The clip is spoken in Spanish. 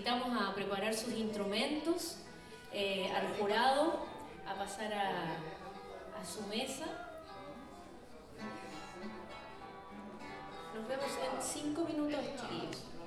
invitamos a preparar sus instrumentos, al jurado a pasar a su mesa. Nos vemos en 5 minutos, chiquillos.